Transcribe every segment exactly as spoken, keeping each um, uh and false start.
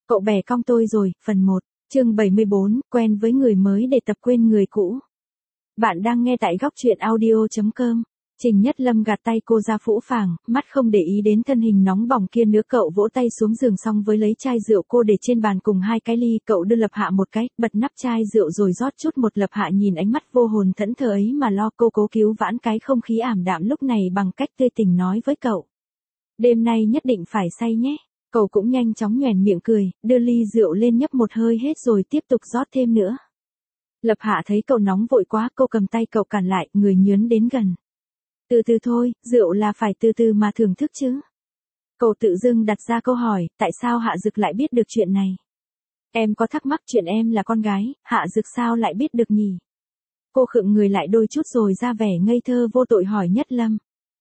Cậu bè cong tôi rồi, phần một, chương bảy mươi bốn, quen với người mới để tập quên người cũ. Bạn đang nghe tại góc truyện audio chấm com. Trình Nhất Lâm gạt tay cô ra phũ phàng, mắt không để ý đến thân hình nóng bỏng kia nữa. Cậu vỗ tay xuống giường xong với lấy chai rượu cô để trên bàn cùng hai cái ly. Cậu đưa Lập Hạ một cái, bật nắp chai rượu rồi rót chút một. Lập Hạ nhìn ánh mắt vô hồn thẫn thờ ấy mà lo. Cô cố cứu vãn cái không khí ảm đạm lúc này bằng cách tươi tình nói với cậu: đêm nay nhất định phải say nhé. Cậu cũng nhanh chóng nhoẻn miệng cười, đưa ly rượu lên nhấp một hơi hết rồi tiếp tục rót thêm nữa. Lập Hạ thấy cậu nóng vội quá, cô cầm tay cậu cản lại, người nhướn đến gần. Từ từ thôi, rượu là phải từ từ mà thưởng thức chứ. Cậu tự dưng đặt ra câu hỏi, tại sao Hạ Dực lại biết được chuyện này? Em có thắc mắc chuyện em là con gái, Hạ Dực sao lại biết được nhỉ? Cô khựng người lại đôi chút rồi ra vẻ ngây thơ vô tội hỏi Nhất Lâm.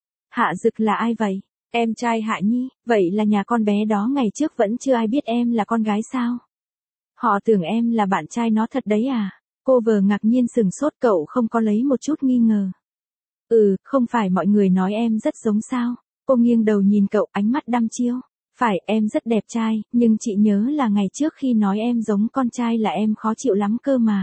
Hạ Dực là ai vậy? Em trai Hạ Nhi, vậy là nhà con bé đó ngày trước vẫn chưa ai biết em là con gái sao? Họ tưởng em là bạn trai nó thật đấy à? Cô vờ ngạc nhiên sừng sốt, cậu không có lấy một chút nghi ngờ. Ừ, không phải mọi người nói em rất giống sao? Cô nghiêng đầu nhìn cậu, ánh mắt đăm chiêu. Phải, em rất đẹp trai, nhưng chị nhớ là ngày trước khi nói em giống con trai là em khó chịu lắm cơ mà.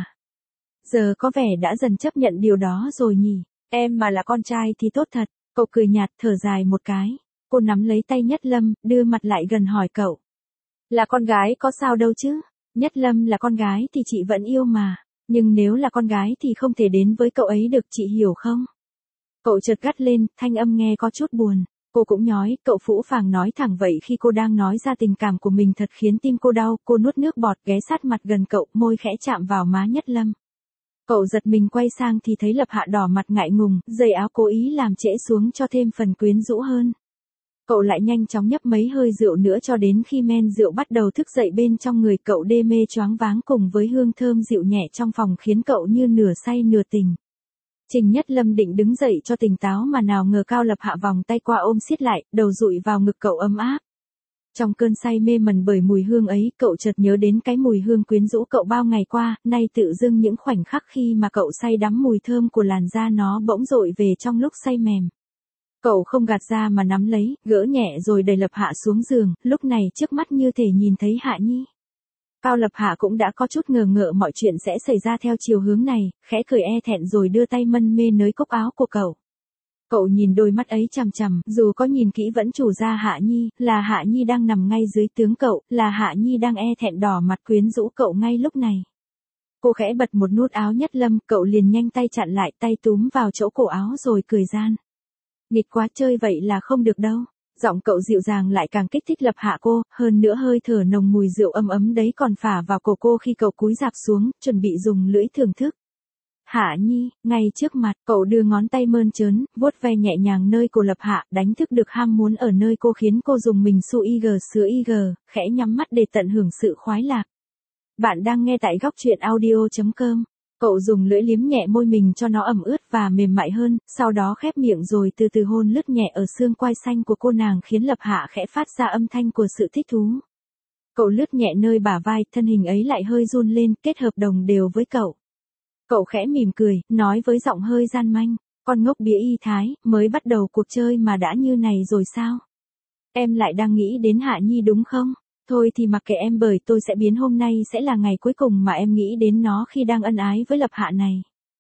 Giờ có vẻ đã dần chấp nhận điều đó rồi nhỉ? Em mà là con trai thì tốt thật. Cậu cười nhạt, thở dài một cái. Cô nắm lấy tay Nhất Lâm, đưa mặt lại gần hỏi cậu. Là con gái có sao đâu chứ? Nhất Lâm là con gái thì chị vẫn yêu mà. Nhưng nếu là con gái thì không thể đến với cậu ấy được, chị hiểu không? Cậu chợt gắt lên, thanh âm nghe có chút buồn. Cô cũng nhói, cậu phũ phàng nói thẳng vậy khi cô đang nói ra tình cảm của mình thật khiến tim cô đau. Cô nuốt nước bọt, ghé sát mặt gần cậu, môi khẽ chạm vào má Nhất Lâm. Cậu giật mình quay sang thì thấy Lập Hạ đỏ mặt ngại ngùng, giày áo cố ý làm trễ xuống cho thêm phần quyến rũ hơn. Cậu lại nhanh chóng nhấp mấy hơi rượu nữa cho đến khi men rượu bắt đầu thức dậy bên trong người cậu, đê mê choáng váng cùng với hương thơm dịu nhẹ trong phòng khiến cậu như nửa say nửa tỉnh. Trình Nhất Lâm định đứng dậy cho tỉnh táo mà nào ngờ Cao Lập Hạ vòng tay qua ôm siết lại, đầu dụi vào ngực cậu ấm áp. Trong cơn say mê mẩn bởi mùi hương ấy, cậu chợt nhớ đến cái mùi hương quyến rũ cậu bao ngày qua, nay tự dưng những khoảnh khắc khi mà cậu say đắm mùi thơm của làn da nó bỗng dội về trong lúc say mềm. Cậu không gạt ra mà nắm lấy, gỡ nhẹ rồi đẩy Lập Hạ xuống giường, lúc này trước mắt như thể nhìn thấy Hạ Nhi. Cao Lập Hạ cũng đã có chút ngờ ngợ mọi chuyện sẽ xảy ra theo chiều hướng này, khẽ cười e thẹn rồi đưa tay mân mê nới cúc áo của cậu. Cậu nhìn đôi mắt ấy chằm chằm, dù có nhìn kỹ vẫn chủ ra Hạ Nhi, là Hạ Nhi đang nằm ngay dưới tướng cậu, là Hạ Nhi đang e thẹn đỏ mặt quyến rũ cậu ngay lúc này. Cô khẽ bật một nút áo Nhất Lâm, cậu liền nhanh tay chặn lại, tay túm vào chỗ cổ áo rồi cười gian. Nghịch quá, chơi vậy là không được đâu. Giọng cậu dịu dàng lại càng kích thích Lập Hạ cô, hơn nữa hơi thở nồng mùi rượu ấm ấm đấy còn phả vào cổ cô khi cậu cúi rạp xuống, chuẩn bị dùng lưỡi thưởng thức. Hạ Nhi, ngay trước mặt, cậu đưa ngón tay mơn trớn, vuốt ve nhẹ nhàng nơi cổ Lập Hạ, đánh thức được ham muốn ở nơi cô khiến cô dùng mình su ig sứa ig, khẽ nhắm mắt để tận hưởng sự khoái lạc. Bạn đang nghe tại góc truyện audio chấm com. Cậu dùng lưỡi liếm nhẹ môi mình cho nó ẩm ướt và mềm mại hơn, sau đó khép miệng rồi từ từ hôn lướt nhẹ ở xương quai xanh của cô nàng khiến Lập Hạ khẽ phát ra âm thanh của sự thích thú. Cậu lướt nhẹ nơi bả vai, thân hình ấy lại hơi run lên, kết hợp đồng đều với cậu. Cậu khẽ mỉm cười, nói với giọng hơi gian manh, con ngốc bía y thái, mới bắt đầu cuộc chơi mà đã như này rồi sao? Em lại đang nghĩ đến Hạ Nhi đúng không? Thôi thì mặc kệ em, bởi tôi sẽ biến hôm nay sẽ là ngày cuối cùng mà em nghĩ đến nó khi đang ân ái với Lập Hạ này.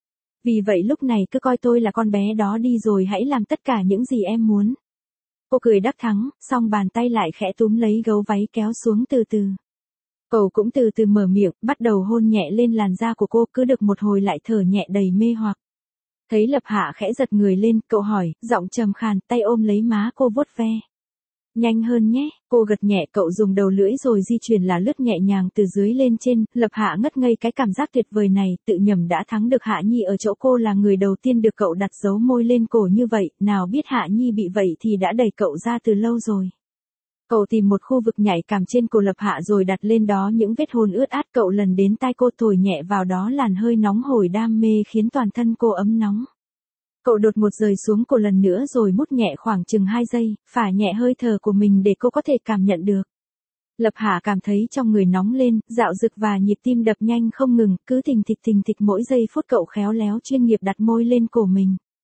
Vì vậy lúc này cứ coi tôi là con bé đó đi rồi hãy làm tất cả những gì em muốn. Cô cười đắc thắng, xong bàn tay lại khẽ túm lấy gấu váy kéo xuống từ từ. Cậu cũng từ từ mở miệng, bắt đầu hôn nhẹ lên làn da của cô, cứ được một hồi lại thở nhẹ đầy mê hoặc. Thấy Lập Hạ khẽ giật người lên, cậu hỏi, giọng trầm khàn, tay ôm lấy má cô vuốt ve. Nhanh hơn nhé, cô gật nhẹ, cậu dùng đầu lưỡi rồi di chuyển là lướt nhẹ nhàng từ dưới lên trên. Lập Hạ ngất ngây cái cảm giác tuyệt vời này, tự nhầm đã thắng được Hạ Nhi ở chỗ cô là người đầu tiên được cậu đặt dấu môi lên cổ như vậy, nào biết Hạ Nhi bị vậy thì đã đẩy cậu ra từ lâu rồi. Cậu tìm một khu vực nhạy cảm trên cổ Lập Hạ rồi đặt lên đó những vết hôn ướt át, cậu lần đến tai cô thổi nhẹ vào đó làn hơi nóng hổi đam mê khiến toàn thân cô ấm nóng. Cậu đột một rời xuống cổ lần nữa rồi mút nhẹ khoảng chừng hai giây, phả nhẹ hơi thở của mình để cô có thể cảm nhận được. Lập Hạ cảm thấy trong người nóng lên, dạo dực và nhịp tim đập nhanh không ngừng, cứ thình thịch thình thịch mỗi giây phút. Cậu khéo léo chuyên nghiệp đặt môi lên cổ mình.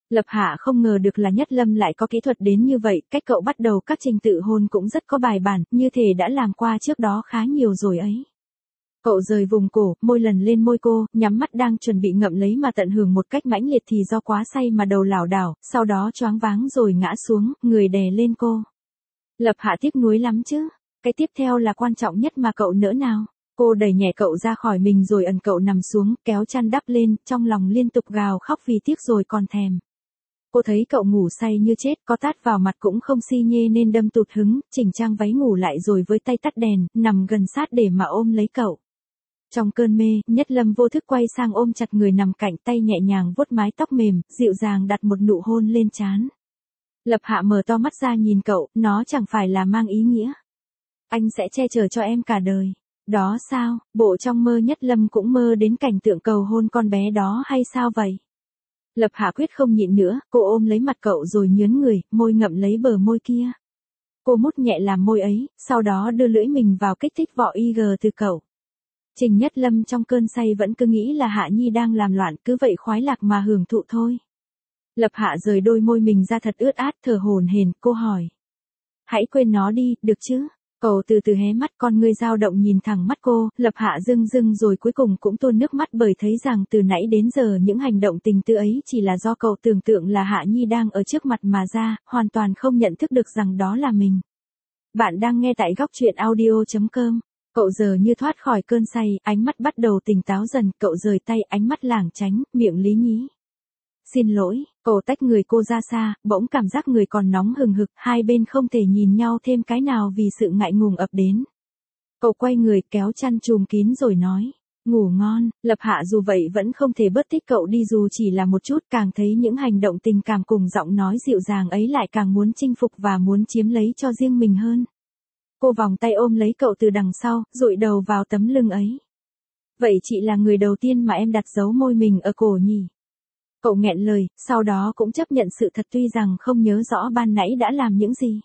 Lập Hạ không ngờ được là Nhất Lâm lại có kỹ thuật đến như vậy, cách cậu bắt đầu các trình tự hôn cũng rất có bài bản, như thể đã làm qua trước đó khá nhiều rồi ấy. Cậu rời vùng cổ, môi lần lên môi cô, nhắm mắt đang chuẩn bị ngậm lấy mà tận hưởng một cách mãnh liệt thì do quá say mà đầu lảo đảo, sau đó choáng váng rồi ngã xuống, người đè lên cô. Lập Hạ tiếc nuối lắm chứ, cái tiếp theo là quan trọng nhất mà cậu nỡ nào. Cô đẩy nhẹ cậu ra khỏi mình rồi ẩn cậu nằm xuống, kéo chăn đắp lên, trong lòng liên tục gào khóc vì tiếc rồi còn thèm. Cô thấy cậu ngủ say như chết, có tát vào mặt cũng không si nhê nên đâm tụt hứng, chỉnh trang váy ngủ lại rồi với tay tắt đèn, nằm gần sát để mà ôm lấy cậu. Trong cơn mê, Nhất Lâm vô thức quay sang ôm chặt người nằm cạnh, tay nhẹ nhàng vuốt mái tóc mềm, dịu dàng đặt một nụ hôn lên trán. Lập Hạ mở to mắt ra nhìn cậu, nó chẳng phải là mang ý nghĩa. Anh sẽ che chở cho em cả đời. Đó sao, bộ trong mơ Nhất Lâm cũng mơ đến cảnh tượng cầu hôn con bé đó hay sao vậy? Lập Hạ quyết không nhịn nữa, cô ôm lấy mặt cậu rồi nhớn người, môi ngậm lấy bờ môi kia. Cô mút nhẹ làm môi ấy, sau đó đưa lưỡi mình vào kích thích vỏ i giê từ cậu. Trình Nhất Lâm trong cơn say vẫn cứ nghĩ là Hạ Nhi đang làm loạn, cứ vậy khoái lạc mà hưởng thụ thôi. Lập Hạ rời đôi môi mình ra thật ướt át, thở hổn hển, cô hỏi. Hãy quên nó đi, được chứ? Cậu từ từ hé mắt, con ngươi dao động nhìn thẳng mắt cô, Lập Hạ rưng rưng rồi cuối cùng cũng tuôn nước mắt bởi thấy rằng từ nãy đến giờ những hành động tình tư ấy chỉ là do cậu tưởng tượng là Hạ Nhi đang ở trước mặt mà ra, hoàn toàn không nhận thức được rằng đó là mình. Bạn đang nghe tại góc truyện audio chấm com. Cậu giờ như thoát khỏi cơn say, ánh mắt bắt đầu tỉnh táo dần, cậu rời tay, ánh mắt lảng tránh, miệng lý nhí. Xin lỗi, cậu tách người cô ra xa, bỗng cảm giác người còn nóng hừng hực, hai bên không thể nhìn nhau thêm cái nào vì sự ngại ngùng ập đến. Cậu quay người kéo chăn chùm kín rồi nói, ngủ ngon. Lập Hạ dù vậy vẫn không thể bớt thích cậu đi dù chỉ là một chút, càng thấy những hành động tình cảm cùng giọng nói dịu dàng ấy lại càng muốn chinh phục và muốn chiếm lấy cho riêng mình hơn. Cô vòng tay ôm lấy cậu từ đằng sau, dụi đầu vào tấm lưng ấy. Vậy chị là người đầu tiên mà em đặt dấu môi mình ở cổ nhỉ? Cậu nghẹn lời, sau đó cũng chấp nhận sự thật tuy rằng không nhớ rõ ban nãy đã làm những gì.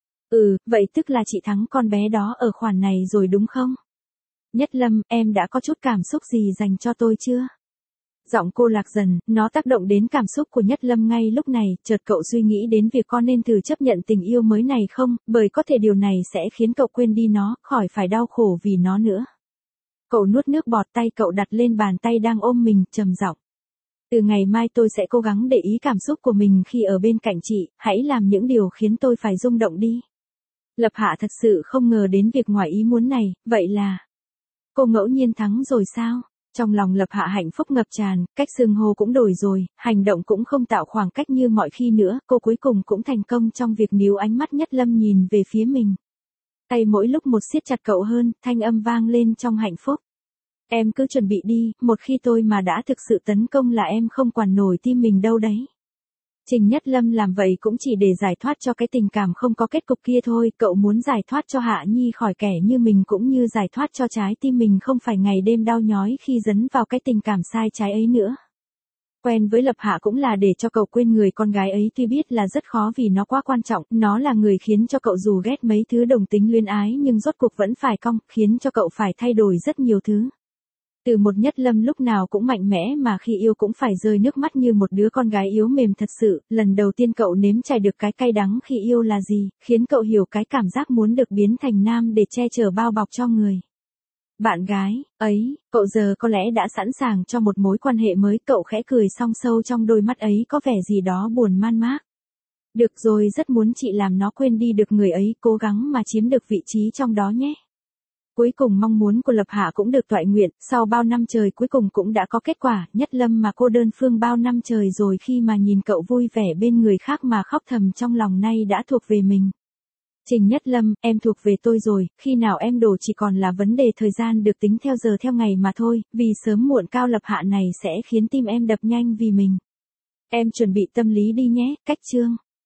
Ừ, vậy tức là chị thắng con bé đó ở khoản này rồi đúng không? Nhất Lâm, em đã có chút cảm xúc gì dành cho tôi chưa? Giọng cô lạc dần, nó tác động đến cảm xúc của Nhất Lâm ngay lúc này, chợt cậu suy nghĩ đến việc con nên thử chấp nhận tình yêu mới này không, bởi có thể điều này sẽ khiến cậu quên đi nó, khỏi phải đau khổ vì nó nữa. Cậu nuốt nước bọt, tay cậu đặt lên bàn tay đang ôm mình, trầm giọng. Từ ngày mai tôi sẽ cố gắng để ý cảm xúc của mình khi ở bên cạnh chị, hãy làm những điều khiến tôi phải rung động đi. Lập Hạ thật sự không ngờ đến việc ngoài ý muốn này, vậy là... Cô ngẫu nhiên thắng rồi sao? Trong lòng Lập Hạ hạnh phúc ngập tràn, cách xưng hô cũng đổi rồi, hành động cũng không tạo khoảng cách như mọi khi nữa, cô cuối cùng cũng thành công trong việc níu ánh mắt Nhất Lâm nhìn về phía mình. Tay mỗi lúc một siết chặt cậu hơn, thanh âm vang lên trong hạnh phúc. Em cứ chuẩn bị đi, một khi tôi mà đã thực sự tấn công là em không quản nổi tim mình đâu đấy. Trình Nhất Lâm làm vậy cũng chỉ để giải thoát cho cái tình cảm không có kết cục kia thôi, cậu muốn giải thoát cho Hạ Nhi khỏi kẻ như mình cũng như giải thoát cho trái tim mình không phải ngày đêm đau nhói khi dấn vào cái tình cảm sai trái ấy nữa. Quen với Lập Hạ cũng là để cho cậu quên người con gái ấy, tuy biết là rất khó vì nó quá quan trọng, nó là người khiến cho cậu dù ghét mấy thứ đồng tính luyến ái nhưng rốt cuộc vẫn phải cong, khiến cho cậu phải thay đổi rất nhiều thứ. Từ một Nhất Lâm lúc nào cũng mạnh mẽ mà khi yêu cũng phải rơi nước mắt như một đứa con gái yếu mềm thật sự, lần đầu tiên cậu nếm trải được cái cay đắng khi yêu là gì, khiến cậu hiểu cái cảm giác muốn được biến thành nam để che chở bao bọc cho người. Bạn gái, ấy, cậu giờ có lẽ đã sẵn sàng cho một mối quan hệ mới, cậu khẽ cười song sâu trong đôi mắt ấy có vẻ gì đó buồn man mác. Được rồi, rất muốn chị làm nó quên đi được người ấy, cố gắng mà chiếm được vị trí trong đó nhé. Cuối cùng mong muốn của Lập Hạ cũng được toại nguyện, sau bao năm trời cuối cùng cũng đã có kết quả, Nhất Lâm mà cô đơn phương bao năm trời rồi khi mà nhìn cậu vui vẻ bên người khác mà khóc thầm trong lòng nay đã thuộc về mình. Trình Nhất Lâm, em thuộc về tôi rồi, khi nào em đổ chỉ còn là vấn đề thời gian được tính theo giờ theo ngày mà thôi, vì sớm muộn Cao Lập Hạ này sẽ khiến tim em đập nhanh vì mình. Em chuẩn bị tâm lý đi nhé, cách chương.